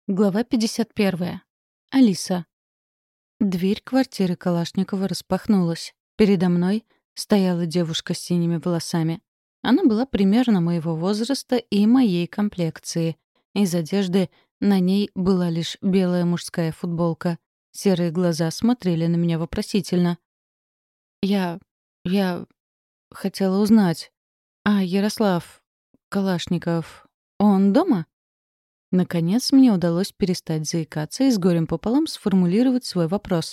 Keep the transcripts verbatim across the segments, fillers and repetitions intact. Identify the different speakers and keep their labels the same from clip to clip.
Speaker 1: Глава пятьдесят первая. Алиса. Дверь квартиры Калашникова распахнулась. Передо мной стояла девушка с синими волосами. Она была примерно моего возраста и моей комплекции. Из одежды на ней была лишь белая мужская футболка. Серые глаза смотрели на меня вопросительно. «Я... я... хотела узнать. А Ярослав Калашников, он дома?» Наконец мне удалось перестать заикаться и с горем пополам сформулировать свой вопрос.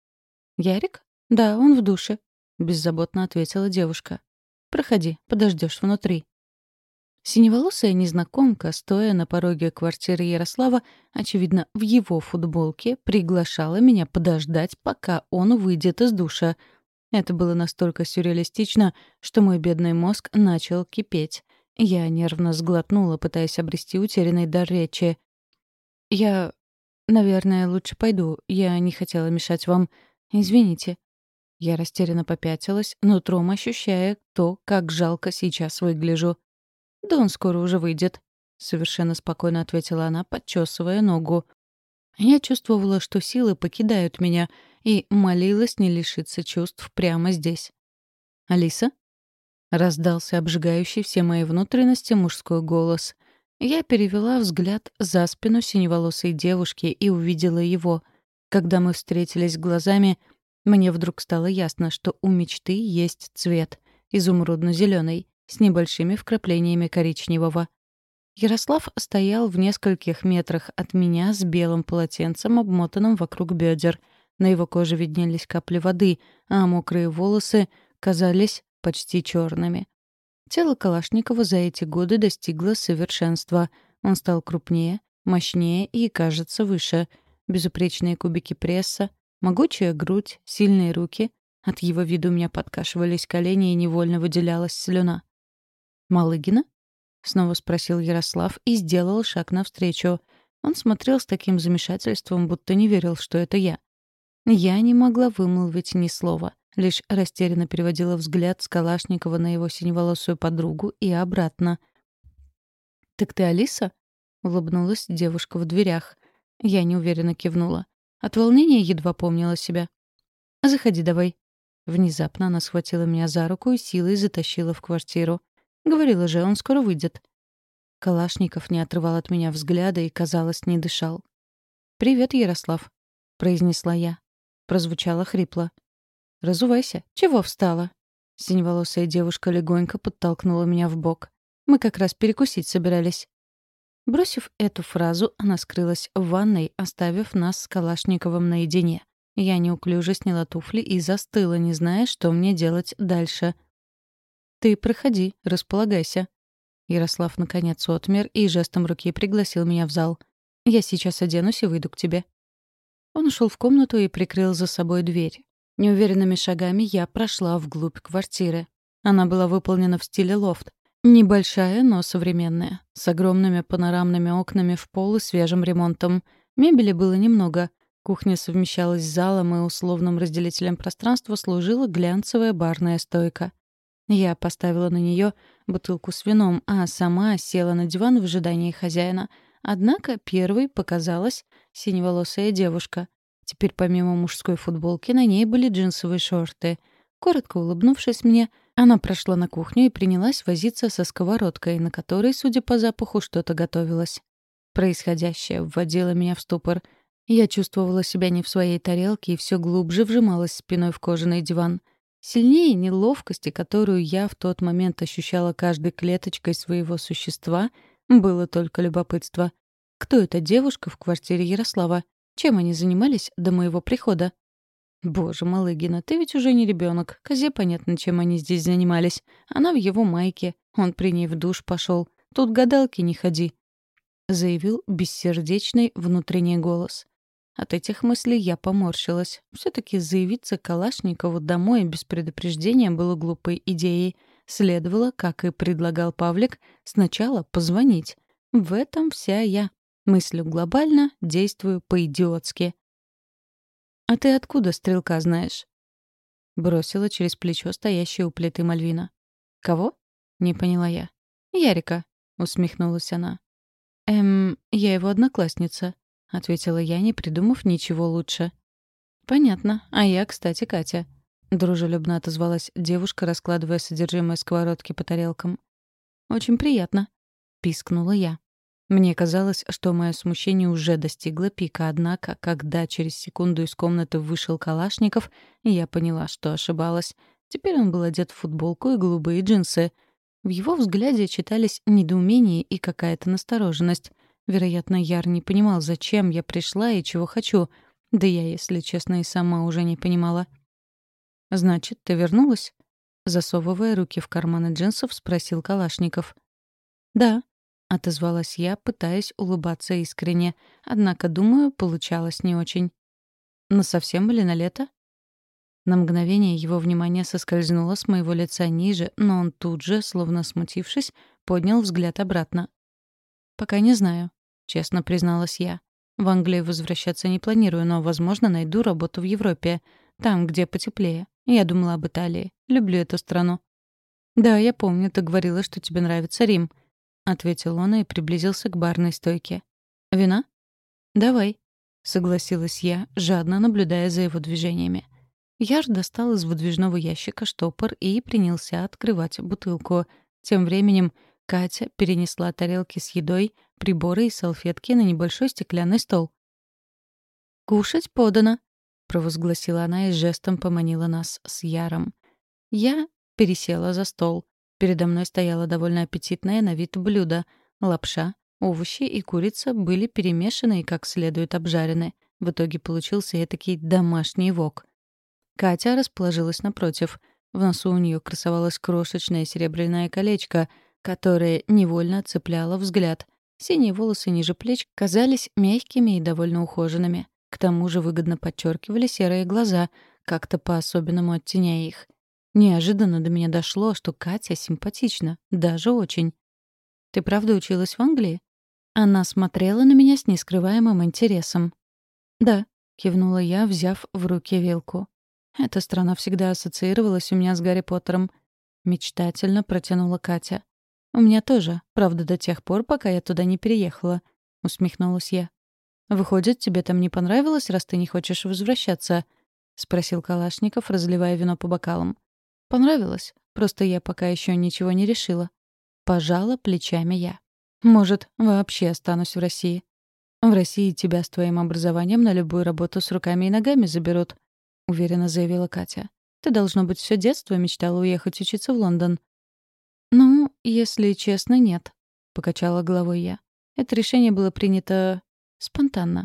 Speaker 1: «Ярик? Да, он в душе», — беззаботно ответила девушка. «Проходи, подождешь внутри». Синеволосая незнакомка, стоя на пороге квартиры Ярослава, очевидно, в его футболке, приглашала меня подождать, пока он выйдет из душа. Это было настолько сюрреалистично, что мой бедный мозг начал кипеть. Я нервно сглотнула, пытаясь обрести утерянный дар речи. «Я, наверное, лучше пойду. Я не хотела мешать вам. Извините». Я растерянно попятилась, нутром ощущая то, как жалко сейчас выгляжу. «Да он скоро уже выйдет», — совершенно спокойно ответила она, подчесывая ногу. Я чувствовала, что силы покидают меня, и молилась не лишиться чувств прямо здесь. «Алиса?» Раздался обжигающий все мои внутренности мужской голос. Я перевела взгляд за спину синеволосой девушки и увидела его. Когда мы встретились глазами, мне вдруг стало ясно, что у мечты есть цвет — изумрудно-зеленый, с небольшими вкраплениями коричневого. Ярослав стоял в нескольких метрах от меня с белым полотенцем, обмотанным вокруг бедер. На его коже виднелись капли воды, а мокрые волосы казались почти черными. Тело Калашникова за эти годы достигло совершенства. Он стал крупнее, мощнее и, кажется, выше. Безупречные кубики пресса, могучая грудь, сильные руки. От его вида у меня подкашивались колени и невольно выделялась слюна. «Малыгина?» — снова спросил Ярослав и сделал шаг навстречу. Он смотрел с таким замешательством, будто не верил, что это я. Я не могла вымолвить ни слова, лишь растерянно переводила взгляд с Калашникова на его синеволосую подругу и обратно. «Так ты Алиса?» — улыбнулась девушка в дверях. Я неуверенно кивнула. От волнения едва помнила себя. «Заходи давай». Внезапно она схватила меня за руку и силой затащила в квартиру. Говорила же, он скоро выйдет. Калашников не отрывал от меня взгляда и, казалось, не дышал. «Привет, Ярослав», — произнесла я. Прозвучало хрипло. «Разувайся. Чего встала?» Синеволосая девушка легонько подтолкнула меня в бок. «Мы как раз перекусить собирались». Бросив эту фразу, она скрылась в ванной, оставив нас с Калашниковым наедине. Я неуклюже сняла туфли и застыла, не зная, что мне делать дальше. «Ты проходи, располагайся». Ярослав наконец отмер и жестом руки пригласил меня в зал. «Я сейчас оденусь и выйду к тебе». Он ушел в комнату и прикрыл за собой дверь. Неуверенными шагами я прошла вглубь квартиры. Она была выполнена в стиле лофт. Небольшая, но современная, с огромными панорамными окнами в пол и свежим ремонтом. Мебели было немного. Кухня совмещалась с залом, и условным разделителем пространства служила глянцевая барная стойка. Я поставила на нее бутылку с вином, а сама села на диван в ожидании хозяина. Однако первой показалась синеволосая девушка. Теперь помимо мужской футболки на ней были джинсовые шорты. Коротко улыбнувшись мне, она прошла на кухню и принялась возиться со сковородкой, на которой, судя по запаху, что-то готовилось. Происходящее вводило меня в ступор. Я чувствовала себя не в своей тарелке и все глубже вжималась спиной в кожаный диван. Сильнее неловкости, которую я в тот момент ощущала каждой клеточкой своего существа, было только любопытство. Кто эта девушка в квартире Ярослава? Чем они занимались до моего прихода? Боже, Малыгина, ты ведь уже не ребенок. Козе понятно, чем они здесь занимались. Она в его майке. Он при ней в душ пошел. Тут гадалки не ходи. Заявил бессердечный внутренний голос. От этих мыслей я поморщилась. Все-таки заявиться Калашникову домой без предупреждения было глупой идеей. Следовало, как и предлагал Павлик, сначала позвонить. В этом вся я. Мыслю глобально, действую по-идиотски. «А ты откуда стрелка знаешь?» Бросила через плечо стоящая у плиты Мальвина. «Кого?» — не поняла я. «Ярика», — усмехнулась она. «Эм, я его одноклассница», ответила я, не придумав ничего лучше. «Понятно. А я, кстати, Катя», — дружелюбно отозвалась девушка, раскладывая содержимое сковородки по тарелкам. «Очень приятно», — пискнула я. Мне казалось, что мое смущение уже достигло пика, однако, когда через секунду из комнаты вышел Калашников, я поняла, что ошибалась. Теперь он был одет в футболку и голубые джинсы. В его взгляде читались недоумение и какая-то настороженность. Вероятно, Яр не понимал, зачем я пришла и чего хочу. Да я, если честно, и сама уже не понимала. «Значит, ты вернулась?» Засовывая руки в карманы джинсов, спросил Калашников. «Да», — отозвалась я, пытаясь улыбаться искренне. Однако, думаю, получалось не очень. «Насовсем или на лето?» На мгновение его внимание соскользнуло с моего лица ниже, но он тут же, словно смутившись, поднял взгляд обратно. «Пока не знаю», — честно призналась я. «В Англию возвращаться не планирую, но, возможно, найду работу в Европе. Там, где потеплее. Я думала об Италии. Люблю эту страну». «Да, я помню, ты говорила, что тебе нравится Рим», — ответил он и приблизился к барной стойке. «Вина?» «Давай», — согласилась я, жадно наблюдая за его движениями. Яр достал из выдвижного ящика штопор и принялся открывать бутылку. Тем временем Катя перенесла тарелки с едой, приборы и салфетки на небольшой стеклянный стол. «Кушать подано», — провозгласила она и жестом поманила нас с Яром. Я пересела за стол. Передо мной стояло довольно аппетитное на вид блюдо. Лапша, овощи и курица были перемешаны и как следует обжарены. В итоге получился этакий домашний вок. Катя расположилась напротив. В носу у нее красовалось крошечное серебряное колечко, которое невольно цепляло взгляд. Синие волосы ниже плеч казались мягкими и довольно ухоженными. К тому же выгодно подчеркивали серые глаза, как-то по-особенному оттеняя их. Неожиданно до меня дошло, что Катя симпатична, даже очень. «Ты правда училась в Англии?» Она смотрела на меня с нескрываемым интересом. «Да», — кивнула я, взяв в руки вилку. «Эта страна всегда ассоциировалась у меня с Гарри Поттером», — мечтательно протянула Катя. «У меня тоже, правда, до тех пор, пока я туда не переехала», — усмехнулась я. «Выходит, тебе там не понравилось, раз ты не хочешь возвращаться?» — спросил Калашников, разливая вино по бокалам. «Понравилось. Просто я пока еще ничего не решила». Пожала плечами я. «Может, вообще останусь в России?» «В России тебя с твоим образованием на любую работу с руками и ногами заберут», — уверенно заявила Катя. «Ты, должно быть, все детство мечтала уехать учиться в Лондон». «Ну, если честно, нет», — покачала головой я. Это решение было принято спонтанно.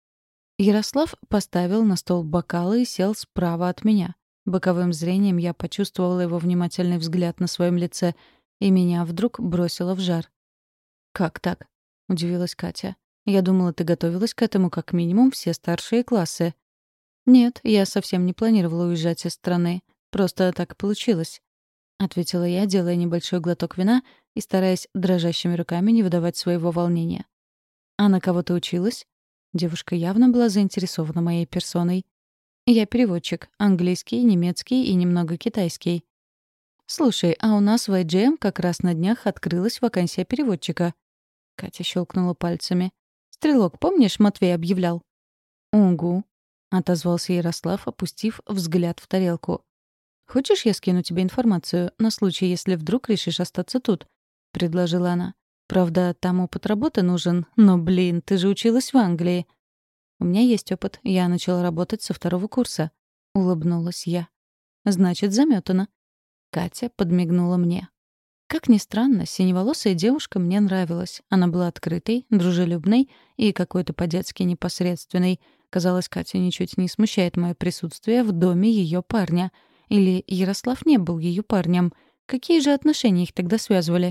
Speaker 1: Ярослав поставил на стол бокалы и сел справа от меня. Боковым зрением я почувствовала его внимательный взгляд на своем лице, и меня вдруг бросило в жар. «Как так?» — удивилась Катя. «Я думала, ты готовилась к этому как минимум все старшие классы». «Нет, я совсем не планировала уезжать из страны. Просто так получилось», — ответила я, делая небольшой глоток вина и стараясь дрожащими руками не выдавать своего волнения. «А на кого ты училась?» Девушка явно была заинтересована моей персоной. «Я переводчик. Английский, немецкий и немного китайский». «Слушай, а у нас в ай джи эм как раз на днях открылась вакансия переводчика». Катя щелкнула пальцами. «Стрелок, помнишь, Матвей объявлял?» «Угу», — отозвался Ярослав, опустив взгляд в тарелку. «Хочешь, я скину тебе информацию на случай, если вдруг решишь остаться тут?» — предложила она. «Правда, там опыт работы нужен, но, блин, ты же училась в Англии». «У меня есть опыт. Я начала работать со второго курса», — улыбнулась я. «Значит, замётано». Катя подмигнула мне. Как ни странно, синеволосая девушка мне нравилась. Она была открытой, дружелюбной и какой-то по-детски непосредственной. Казалось, Катя ничуть не смущает мое присутствие в доме ее парня. Или Ярослав не был ее парнем. Какие же отношения их тогда связывали?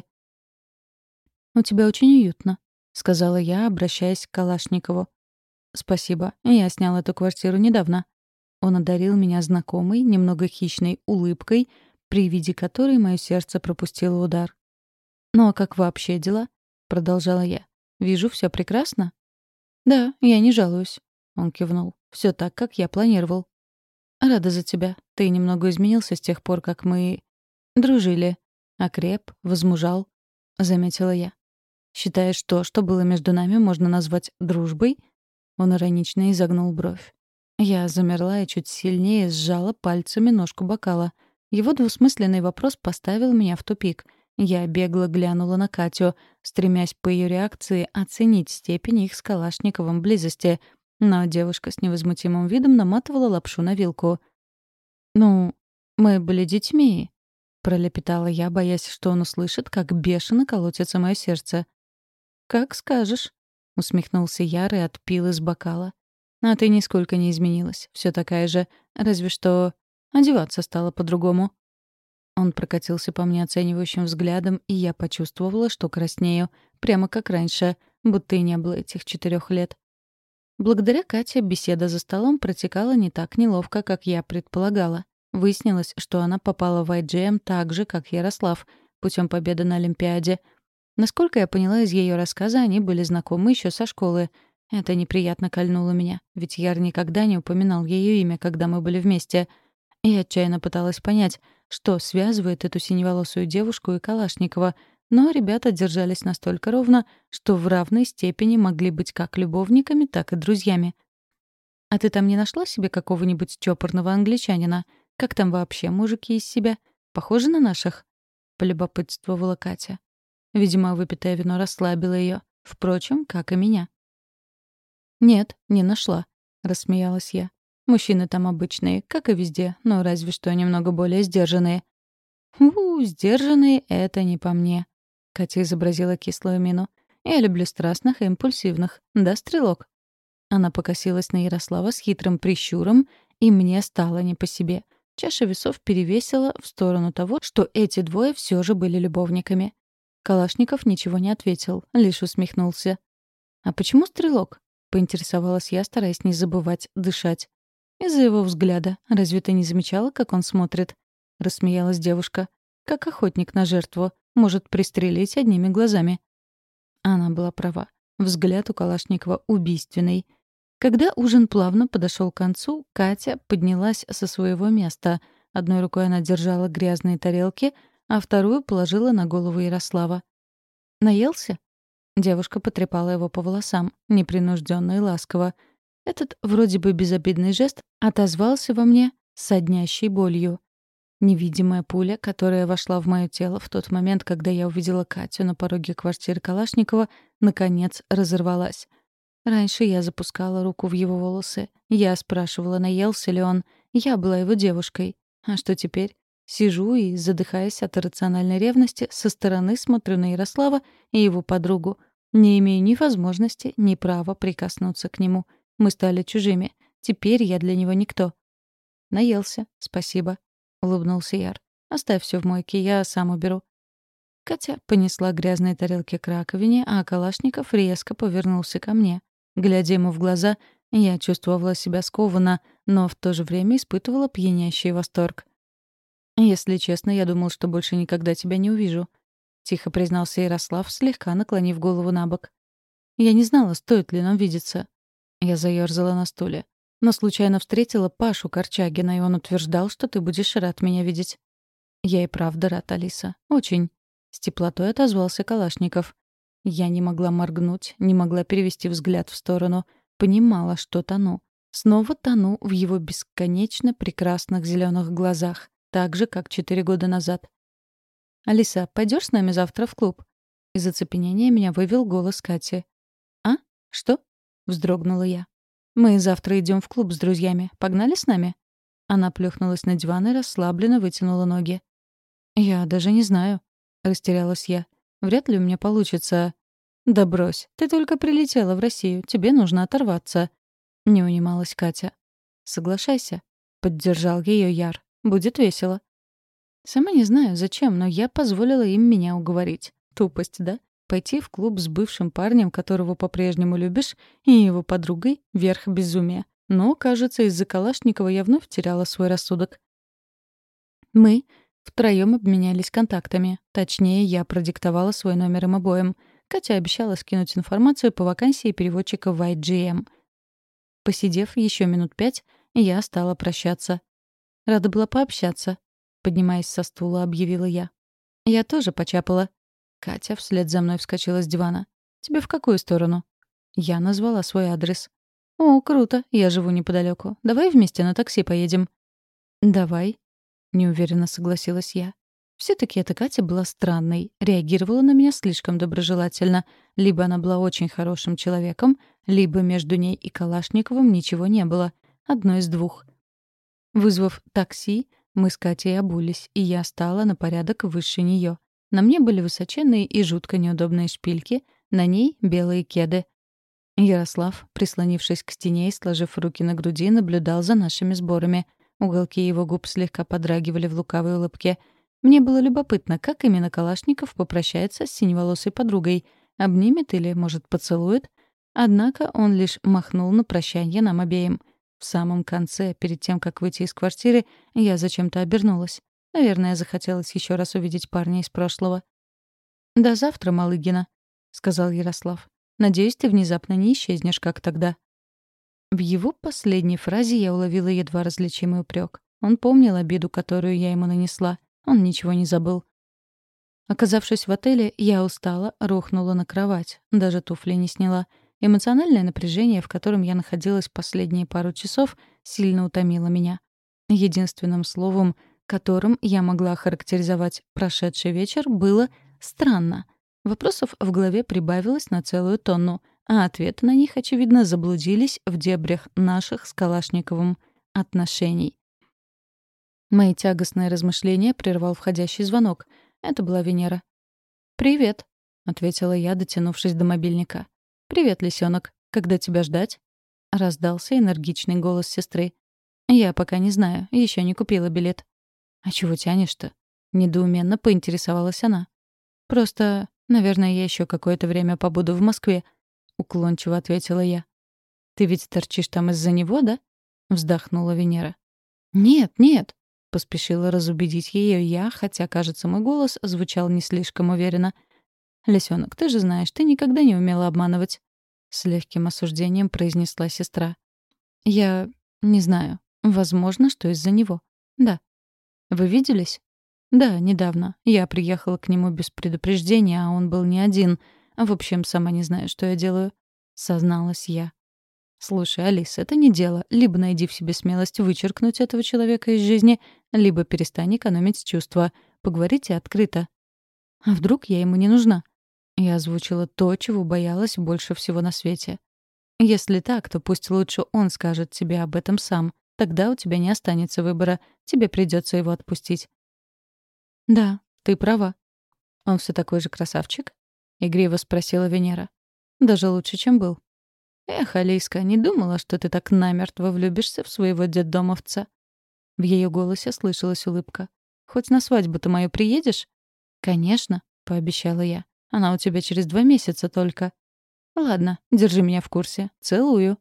Speaker 1: «У тебя очень уютно», — сказала я, обращаясь к Калашникову. «Спасибо. Я снял эту квартиру недавно». Он одарил меня знакомой, немного хищной улыбкой, при виде которой мое сердце пропустило удар. «Ну а как вообще дела?» — продолжала я. «Вижу, все прекрасно». «Да, я не жалуюсь», — он кивнул. Все так, как я планировал». «Рада за тебя. Ты немного изменился с тех пор, как мы дружили. Окреп, возмужал», — заметила я. «Считаешь, то, что было между нами, можно назвать дружбой?» Он иронично изогнул бровь. Я замерла и чуть сильнее сжала пальцами ножку бокала. Его двусмысленный вопрос поставил меня в тупик. Я бегло глянула на Катю, стремясь по ее реакции оценить степень их с Калашниковым близости. Но девушка с невозмутимым видом наматывала лапшу на вилку. «Ну, мы были детьми», — пролепетала я, боясь, что он услышит, как бешено колотится мое сердце. «Как скажешь», — усмехнулся Яр и отпил из бокала. «А ты нисколько не изменилась. Все такая же. Разве что одеваться стало по-другому». Он прокатился по мне оценивающим взглядом, и я почувствовала, что краснею, прямо как раньше, будто и не было этих четырех лет. Благодаря Кате беседа за столом протекала не так неловко, как я предполагала. Выяснилось, что она попала в ай джи эм так же, как Ярослав, путем победы на Олимпиаде. Насколько я поняла из ее рассказа, они были знакомы еще со школы. Это неприятно кольнуло меня, ведь Яр никогда не упоминал ее имя, когда мы были вместе. Я отчаянно пыталась понять, что связывает эту синеволосую девушку и Калашникова, но ребята держались настолько ровно, что в равной степени могли быть как любовниками, так и друзьями. «А ты там не нашла себе какого-нибудь чопорного англичанина? Как там вообще мужики из себя? Похожи на наших?» — полюбопытствовала Катя. Видимо, выпитое вино расслабило ее. Впрочем, как и меня. «Нет, не нашла», — рассмеялась я. «Мужчины там обычные, как и везде, но разве что немного более сдержанные». «У, сдержанные — это не по мне», — Катя изобразила кислую мину. «Я люблю страстных и импульсивных. Да, стрелок?» Она покосилась на Ярослава с хитрым прищуром, и мне стало не по себе. Чаша весов перевесила в сторону того, что эти двое все же были любовниками. Калашников ничего не ответил, лишь усмехнулся. «А почему стрелок?» — поинтересовалась я, стараясь не забывать дышать. «Из-за его взгляда. Разве ты не замечала, как он смотрит?» — рассмеялась девушка. «Как охотник на жертву. Может пристрелить одними глазами». Она была права. Взгляд у Калашникова убийственный. Когда ужин плавно подошел к концу, Катя поднялась со своего места. Одной рукой она держала грязные тарелки, а вторую положила на голову Ярослава. «Наелся?» Девушка потрепала его по волосам, непринужденно и ласково. Этот вроде бы безобидный жест отозвался во мне соднящей болью. Невидимая пуля, которая вошла в моё тело в тот момент, когда я увидела Катю на пороге квартиры Калашникова, наконец разорвалась. Раньше я запускала руку в его волосы. Я спрашивала, наелся ли он. Я была его девушкой. А что теперь? Сижу и, задыхаясь от иррациональной ревности, со стороны смотрю на Ярослава и его подругу. Не имею ни возможности, ни права прикоснуться к нему. Мы стали чужими. Теперь я для него никто. «Наелся, спасибо», — улыбнулся Яр. «Оставь все в мойке, я сам уберу». Катя понесла грязные тарелки к раковине, а Калашников резко повернулся ко мне. Глядя ему в глаза, я чувствовала себя скованно, но в то же время испытывала пьянящий восторг. «Если честно, я думал, что больше никогда тебя не увижу», — тихо признался Ярослав, слегка наклонив голову на бок. «Я не знала, стоит ли нам видеться». Я заёрзала на стуле. «Но случайно встретила Пашу Корчагина, и он утверждал, что ты будешь рад меня видеть». «Я и правда рад, Алиса. Очень». С теплотой отозвался Калашников. Я не могла моргнуть, не могла перевести взгляд в сторону. Понимала, что тону. Снова тону в его бесконечно прекрасных зеленых глазах. Так же, как четыре года назад. «Алиса, пойдешь с нами завтра в клуб?» Из оцепенения меня вывел голос Кати. «А? Что?» — вздрогнула я. «Мы завтра идем в клуб с друзьями. Погнали с нами?» Она плюхнулась на диван и расслабленно вытянула ноги. «Я даже не знаю», — растерялась я. «Вряд ли у меня получится...» «Да брось, ты только прилетела в Россию, тебе нужно оторваться», — не унималась Катя. «Соглашайся», — поддержал ее Яр. «Будет весело». Сама не знаю, зачем, но я позволила им меня уговорить. Тупость, да? Пойти в клуб с бывшим парнем, которого по-прежнему любишь, и его подругой — верх безумия. Но, кажется, из-за Калашникова я вновь теряла свой рассудок. Мы втроём обменялись контактами. Точнее, я продиктовала свой номер им обоим. Катя обещала скинуть информацию по вакансии переводчика в ай джи эм. Посидев еще минут пять, я стала прощаться. Рада была пообщаться. Поднимаясь со стула, объявила я. «Я тоже почапала». Катя вслед за мной вскочила с дивана. «Тебе в какую сторону?» Я назвала свой адрес. «О, круто, я живу неподалеку. Давай вместе на такси поедем». «Давай», — неуверенно согласилась я. Все-таки эта Катя была странной, реагировала на меня слишком доброжелательно. Либо она была очень хорошим человеком, либо между ней и Калашниковым ничего не было. Одно из двух. Вызвав такси, мы с Катей обулись, и я стала на порядок выше нее. На мне были высоченные и жутко неудобные шпильки, на ней — белые кеды. Ярослав, прислонившись к стене и сложив руки на груди, наблюдал за нашими сборами. Уголки его губ слегка подрагивали в лукавой улыбке. Мне было любопытно, как именно Калашников попрощается с синеволосой подругой. Обнимет или, может, поцелует? Однако он лишь махнул на прощанье нам обеим. В самом конце, перед тем, как выйти из квартиры, я зачем-то обернулась. Наверное, захотелось еще раз увидеть парня из прошлого. «До завтра, Малыгина», — сказал Ярослав. «Надеюсь, ты внезапно не исчезнешь, как тогда». В его последней фразе я уловила едва различимый упрек. Он помнил обиду, которую я ему нанесла. Он ничего не забыл. Оказавшись в отеле, я устала, рухнула на кровать. Даже туфли не сняла. Эмоциональное напряжение, в котором я находилась последние пару часов, сильно утомило меня. Единственным словом, которым я могла охарактеризовать прошедший вечер, было «странно». Вопросов в голове прибавилось на целую тонну, а ответы на них, очевидно, заблудились в дебрях наших с Калашниковым отношений. Мои тягостные размышления прервал входящий звонок. Это была Венера. «Привет», — ответила я, дотянувшись до мобильника. «Привет, лисенок. Когда тебя ждать?» — раздался энергичный голос сестры. «Я пока не знаю, еще не купила билет». «А чего тянешь-то?» — недоуменно поинтересовалась она. «Просто, наверное, я еще какое-то время побуду в Москве», — уклончиво ответила я. «Ты ведь торчишь там из-за него, да?» — вздохнула Венера. «Нет, нет», — поспешила разубедить ее я, хотя, кажется, мой голос звучал не слишком уверенно. «Лисёнок, ты же знаешь, ты никогда не умела обманывать», — с легким осуждением произнесла сестра. «Я не знаю. Возможно, что из-за него. Да». «Вы виделись?» «Да, недавно. Я приехала к нему без предупреждения, а он был не один. В общем, сама не знаю, что я делаю», — созналась я. «Слушай, Алис, это не дело. Либо найди в себе смелость вычеркнуть этого человека из жизни, либо перестань экономить чувства. Поговорите открыто». «А вдруг я ему не нужна?» Я озвучила то, чего боялась больше всего на свете. «Если так, то пусть лучше он скажет тебе об этом сам. Тогда у тебя не останется выбора. Тебе придется его отпустить». «Да, ты права». «Он все такой же красавчик?» — игриво спросила Венера. «Даже лучше, чем был». «Эх, Алиска, не думала, что ты так намертво влюбишься в своего детдомовца». В ее голосе слышалась улыбка. «Хоть на свадьбу-то мою приедешь?» «Конечно», — пообещала я. «Она у тебя через два месяца только». «Ладно, держи меня в курсе. Целую».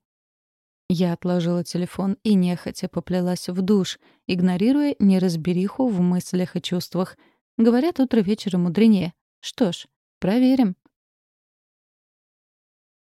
Speaker 1: Я отложила телефон и нехотя поплелась в душ, игнорируя неразбериху в мыслях и чувствах. Говорят, утро вечера мудренее. Что ж, проверим.